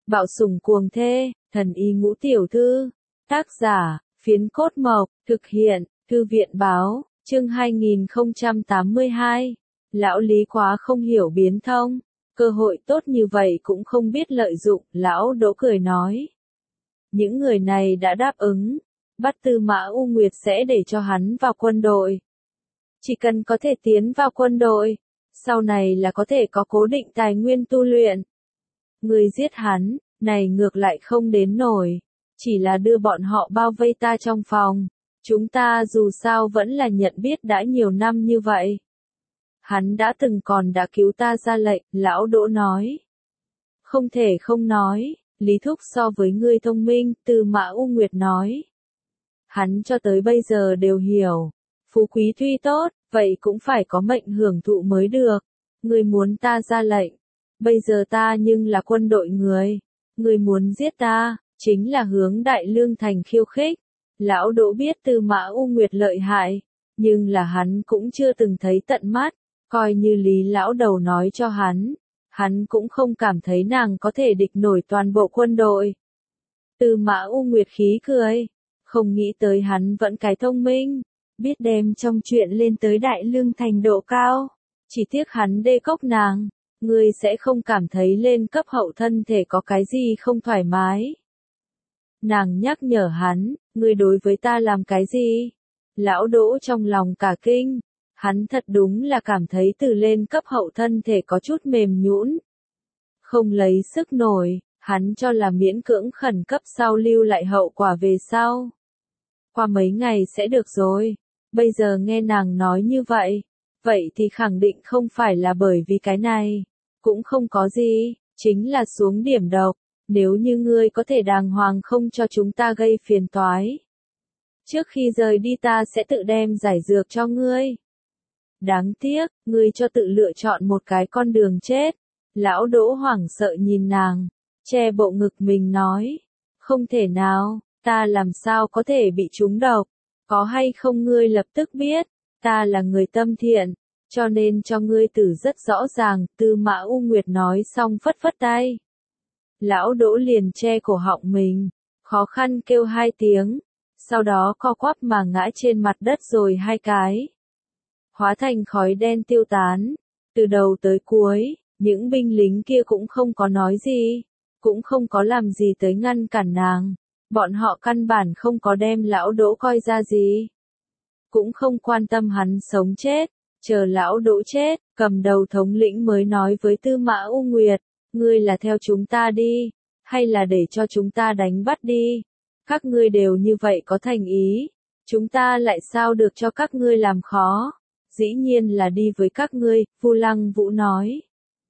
Bạo sủng cuồng thê, thần y ngũ tiểu thư. Tác giả, Phiến Cốt Mộc, thực hiện, Thư viện báo, chương 2082. Lão Lý quá không hiểu biến thông, cơ hội tốt như vậy cũng không biết lợi dụng, lão Đỗ cười nói. Những người này đã đáp ứng, bắt Tư Mã U Nguyệt sẽ để cho hắn vào quân đội. Chỉ cần có thể tiến vào quân đội, sau này là có thể có cố định tài nguyên tu luyện. Người giết hắn, này ngược lại không đến nổi, chỉ là đưa bọn họ bao vây ta trong phòng. Chúng ta dù sao vẫn là nhận biết đã nhiều năm như vậy. Hắn đã từng còn đã cứu ta ra lệnh, lão Đỗ nói. Không thể không nói, Lý Thúc so với ngươi thông minh, Tư Mã U Nguyệt nói. Hắn cho tới bây giờ đều hiểu, phú quý tuy tốt, vậy cũng phải có mệnh hưởng thụ mới được. Ngươi muốn ta ra lệnh, bây giờ ta nhưng là quân đội người. Ngươi muốn giết ta, chính là hướng Đại Lương Thành khiêu khích. Lão Đỗ biết Tư Mã U Nguyệt lợi hại, nhưng là hắn cũng chưa từng thấy tận mắt, coi như Lý lão đầu nói cho hắn cũng không cảm thấy nàng có thể địch nổi toàn bộ quân đội. Tư Mã U Nguyệt khí cười, không nghĩ tới hắn vẫn cái thông minh, biết đem trong chuyện lên tới Đại Lương Thành độ cao, chỉ tiếc hắn đê cốc nàng, ngươi sẽ không cảm thấy lên cấp hậu thân thể có cái gì không thoải mái. Nàng nhắc nhở hắn, ngươi đối với ta làm cái gì? Lão Đỗ trong lòng cả kinh, hắn thật đúng là cảm thấy từ lên cấp hậu thân thể có chút mềm nhũn. Không lấy sức nổi, hắn cho là miễn cưỡng khẩn cấp sau lưu lại hậu quả về sau. Qua mấy ngày sẽ được rồi, bây giờ nghe nàng nói như vậy thì khẳng định không phải là bởi vì cái này, cũng không có gì, chính là xuống điểm độc. Nếu như ngươi có thể đàng hoàng không cho chúng ta gây phiền toái. Trước khi rời đi ta sẽ tự đem giải dược cho ngươi. Đáng tiếc, ngươi cho tự lựa chọn một cái con đường chết. Lão Đỗ hoảng sợ nhìn nàng, che bộ ngực mình nói. Không thể nào, ta làm sao có thể bị trúng độc. Có hay không ngươi lập tức biết, ta là người tâm thiện, cho nên cho ngươi tử rất rõ ràng. Tư Mã U Nguyệt nói xong phất phất tay. Lão Đỗ liền che cổ họng mình, khó khăn kêu 2 tiếng, sau đó co quắp mà ngã trên mặt đất rồi 2 cái. Hóa thành khói đen tiêu tán, từ đầu tới cuối, những binh lính kia cũng không có nói gì, cũng không có làm gì tới ngăn cản nàng, bọn họ căn bản không có đem Lão Đỗ coi ra gì. Cũng không quan tâm hắn sống chết, chờ Lão Đỗ chết, cầm đầu thống lĩnh mới nói với Tư Mã U Nguyệt. Ngươi là theo chúng ta đi, hay là để cho chúng ta đánh bắt đi? Các ngươi đều như vậy có thành ý, chúng ta lại sao được cho các ngươi làm khó? Dĩ nhiên là đi với các ngươi, Vu Lăng Vũ nói.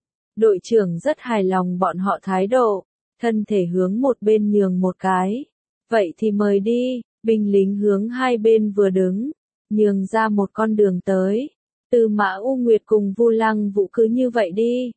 Đội trưởng rất hài lòng bọn họ thái độ, thân thể hướng một bên nhường một cái. Vậy thì mời đi, binh lính hướng hai bên vừa đứng, nhường ra một con đường tới. Tư Mã U Nguyệt cùng Vu Lăng Vũ cứ như vậy đi.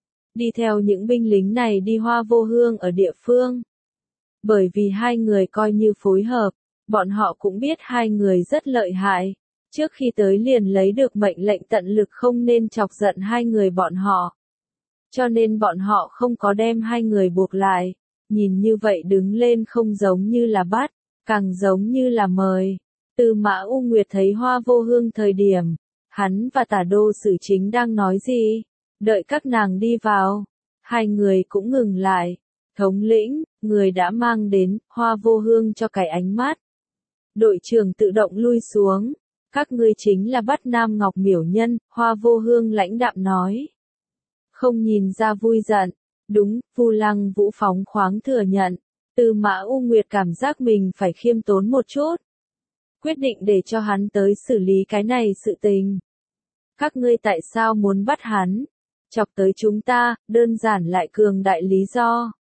Đi theo những binh lính này đi Hoa Vô Hương ở địa phương. Bởi vì hai người coi như phối hợp, bọn họ cũng biết hai người rất lợi hại. Trước khi tới liền lấy được mệnh lệnh tận lực không nên chọc giận hai người bọn họ. Cho nên bọn họ không có đem hai người buộc lại. Nhìn như vậy đứng lên không giống như là bắt, càng giống như là mời. Tư Mã U Nguyệt thấy Hoa Vô Hương thời điểm, hắn và Tả Đô Sử Chính đang nói gì? Đợi các nàng đi vào, hai người cũng ngừng lại. Thống lĩnh, người đã mang đến, Hoa Vô Hương cho cái ánh mắt. Đội trưởng tự động lui xuống. Các ngươi chính là bắt Nam Ngọc Miểu Nhân, Hoa Vô Hương lãnh đạm nói. Không nhìn ra vui giận. Đúng, Vu Lăng Vũ phóng khoáng thừa nhận. Tư Mã U Nguyệt cảm giác mình phải khiêm tốn một chút. Quyết định để cho hắn tới xử lý cái này sự tình. Các ngươi tại sao muốn bắt hắn? Chọc tới chúng ta, đơn giản lại cường đại lý do.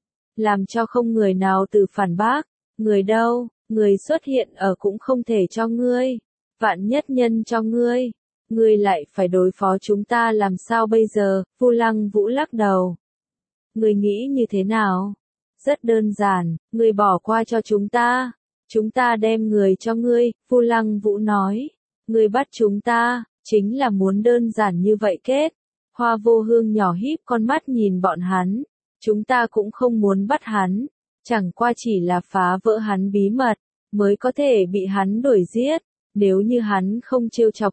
Làm cho không người nào từ phản bác. Người đâu, người xuất hiện ở cũng không thể cho ngươi. Vạn nhất nhân cho ngươi. Ngươi lại phải đối phó chúng ta làm sao bây giờ? Vu Lăng Vũ lắc đầu. Ngươi nghĩ như thế nào? Rất đơn giản, ngươi bỏ qua cho chúng ta. Chúng ta đem người cho ngươi, Vu Lăng Vũ nói. Ngươi bắt chúng ta, chính là muốn đơn giản như vậy kết. Hoa Vô Hương nhỏ híp con mắt nhìn bọn hắn. Chúng ta cũng không muốn bắt hắn, chẳng qua chỉ là phá vỡ hắn bí mật, mới có thể bị hắn đuổi giết. Nếu như hắn không trêu chọc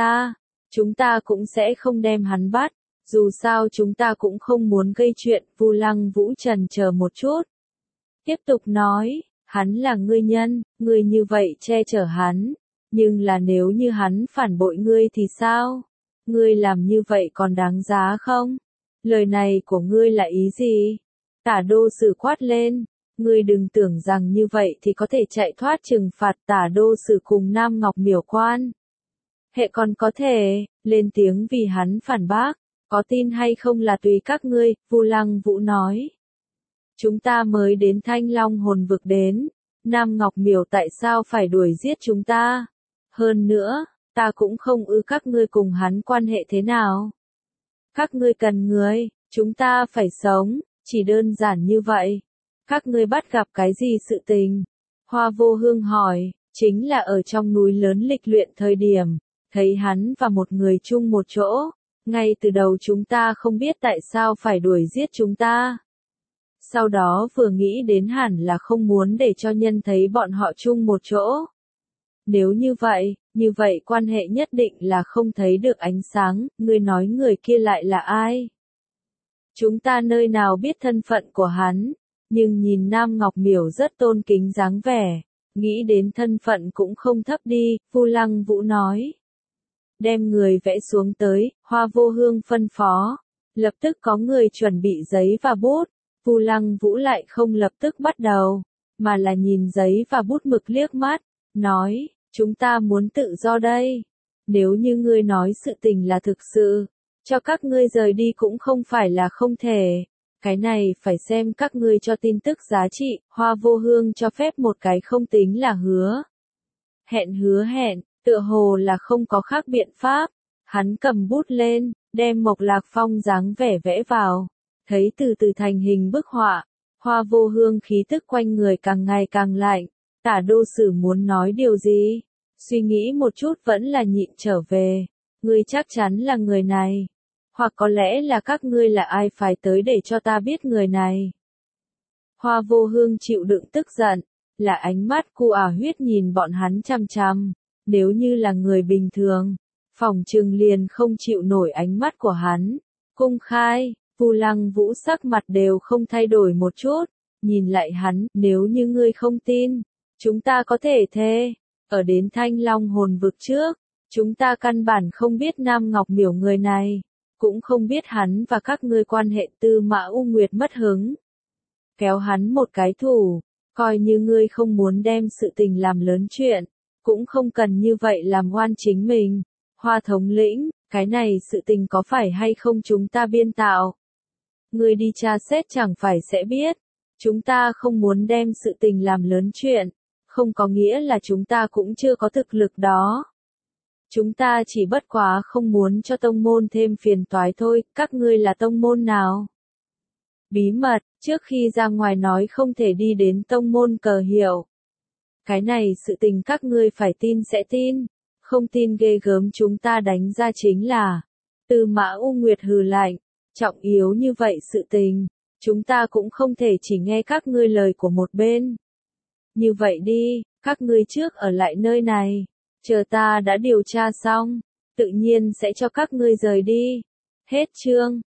chúng ta cũng sẽ không đem hắn bắt. Dù sao chúng ta cũng không muốn gây chuyện. Vu Lăng Vũ chần chờ một chút. Tiếp tục nói, hắn là ngươi nhân, ngươi như vậy che chở hắn. Nhưng là nếu như hắn phản bội ngươi thì sao? Ngươi làm như vậy còn đáng giá không? Lời này của ngươi là ý gì? Tả Đô Sử quát lên. Ngươi đừng tưởng rằng như vậy thì có thể chạy thoát trừng phạt. Tả Đô Sử cùng Nam Ngọc Miểu quan hệ còn có thể lên tiếng vì hắn phản bác. Có tin hay không là tùy các ngươi, Vu Lăng Vũ nói. Chúng ta mới đến Thanh Long hồn vực đến. Nam Ngọc Miểu tại sao phải đuổi giết chúng ta? Hơn nữa, ta cũng không ư các ngươi cùng hắn quan hệ thế nào. Các ngươi cần người, chúng ta phải sống, chỉ đơn giản như vậy. Các ngươi bắt gặp cái gì sự tình? Hoa Vô Hương hỏi, chính là ở trong núi lớn lịch luyện thời điểm, thấy hắn và một người chung một chỗ. Ngay từ đầu chúng ta không biết tại sao phải đuổi giết chúng ta. Sau đó vừa nghĩ đến hẳn là không muốn để cho nhân thấy bọn họ chung một chỗ. Nếu như vậy quan hệ nhất định là không thấy được ánh sáng. Ngươi nói người kia lại là ai? Chúng ta nơi nào biết thân phận của hắn, nhưng nhìn Nam Ngọc Miểu rất tôn kính dáng vẻ, nghĩ đến thân phận cũng không thấp đi. Vu Lăng Vũ nói. Đem người vẽ xuống tới, Hoa Vô Hương phân phó. Lập tức có người chuẩn bị giấy và bút. Vu Lăng Vũ lại không lập tức bắt đầu, mà là nhìn giấy và bút mực liếc mắt, nói, chúng ta muốn tự do đây. Nếu như ngươi nói sự tình là thực sự, cho các ngươi rời đi cũng không phải là không thể. Cái này phải xem các ngươi cho tin tức giá trị. Hoa Vô Hương cho phép một cái không tính là hứa hẹn, tựa hồ là không có khác biện pháp. Hắn cầm bút lên, đem Mộc Lạc Phong dáng vẻ vẽ vào. Thấy từ từ thành hình bức họa, Hoa Vô Hương khí tức quanh người càng ngày càng lạnh. Tả Đô Sử muốn nói điều gì? Suy nghĩ một chút vẫn là nhịn trở về. Ngươi chắc chắn là người này. Hoặc có lẽ là các ngươi là ai phải tới để cho ta biết người này. Hoa Vô Hương chịu đựng tức giận, là ánh mắt cu huyết nhìn bọn hắn chằm chằm. Nếu như là người bình thường, phỏng chừng liền không chịu nổi ánh mắt của hắn. Cung khai, Vu Lăng Vũ sắc mặt đều không thay đổi một chút, nhìn lại hắn, nếu như ngươi không tin, chúng ta có thể thề, ở đến Thanh Long hồn vực trước, chúng ta căn bản không biết Nam Ngọc Miểu người này, cũng không biết hắn và các ngươi quan hệ. Tư Mã U Nguyệt mất hứng, kéo hắn một cái thủ, coi như ngươi không muốn đem sự tình làm lớn chuyện, cũng không cần như vậy làm oan chính mình. Hoa thống lĩnh, cái này sự tình có phải hay không chúng ta biên tạo? Ngươi đi tra xét chẳng phải sẽ biết. Chúng ta không muốn đem sự tình làm lớn chuyện, không có nghĩa là chúng ta cũng chưa có thực lực đó. Chúng ta chỉ bất quá không muốn cho tông môn thêm phiền toái thôi. Các ngươi là tông môn nào? Bí mật, trước khi ra ngoài nói không thể đi đến tông môn cờ hiệu. Cái này sự tình các ngươi phải tin sẽ tin, không tin ghê gớm chúng ta đánh ra chính là. Tư Mã U Nguyệt hừ lạnh, trọng yếu như vậy sự tình, chúng ta cũng không thể chỉ nghe các ngươi lời của một bên. Như vậy đi, các ngươi trước ở lại nơi này, chờ ta đã điều tra xong, tự nhiên sẽ cho các ngươi rời đi. Hết chương.